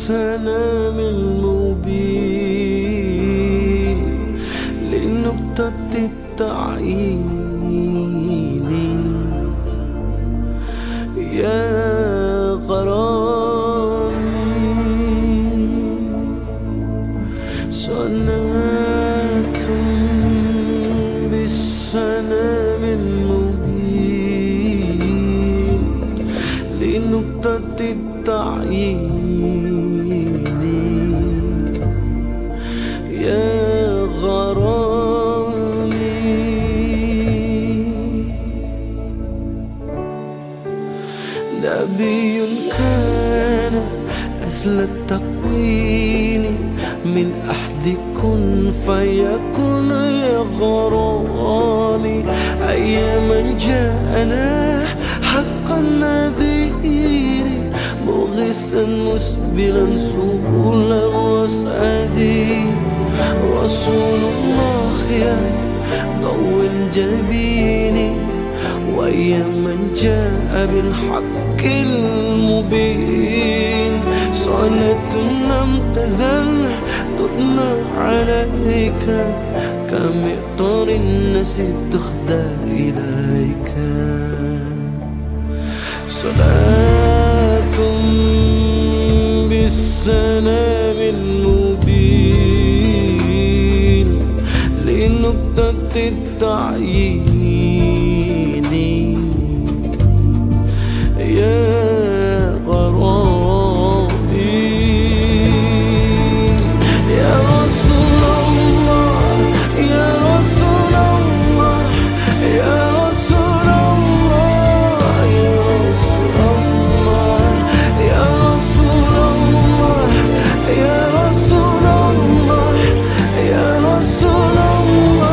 بالسلام المبين لنقطة التعيين يا غرامي. صلاة بالسلام المبين لنقطة التعيين يا غرامي. نبي كان أصل التكوين من أحد كن فيكن يا غرامي. أياما جاءنا حق النذير مغيثا مسبلا سبل الرصاد. رسول الله يا ضوء الجبين وأياما جاء بالحق المبين. صلاة لم تزل تطلع عليك كمطر الناس تخدى إليك. صلاة بالسلام المبين لنقطة التعيين يا غرامي. يا رسول الله يا رسول الله يا رسول الله يا رسول الله يا رسول الله يا رسول الله يا رسول الله.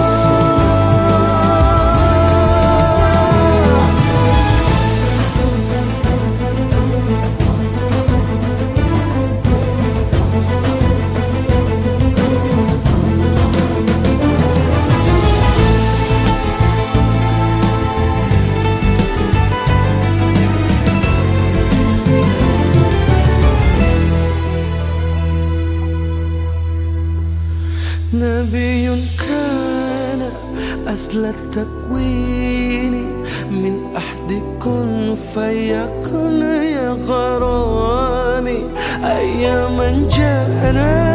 نبي كان أصل التكوين من أحد كن فيكن يا غرامي. أياما جاءنا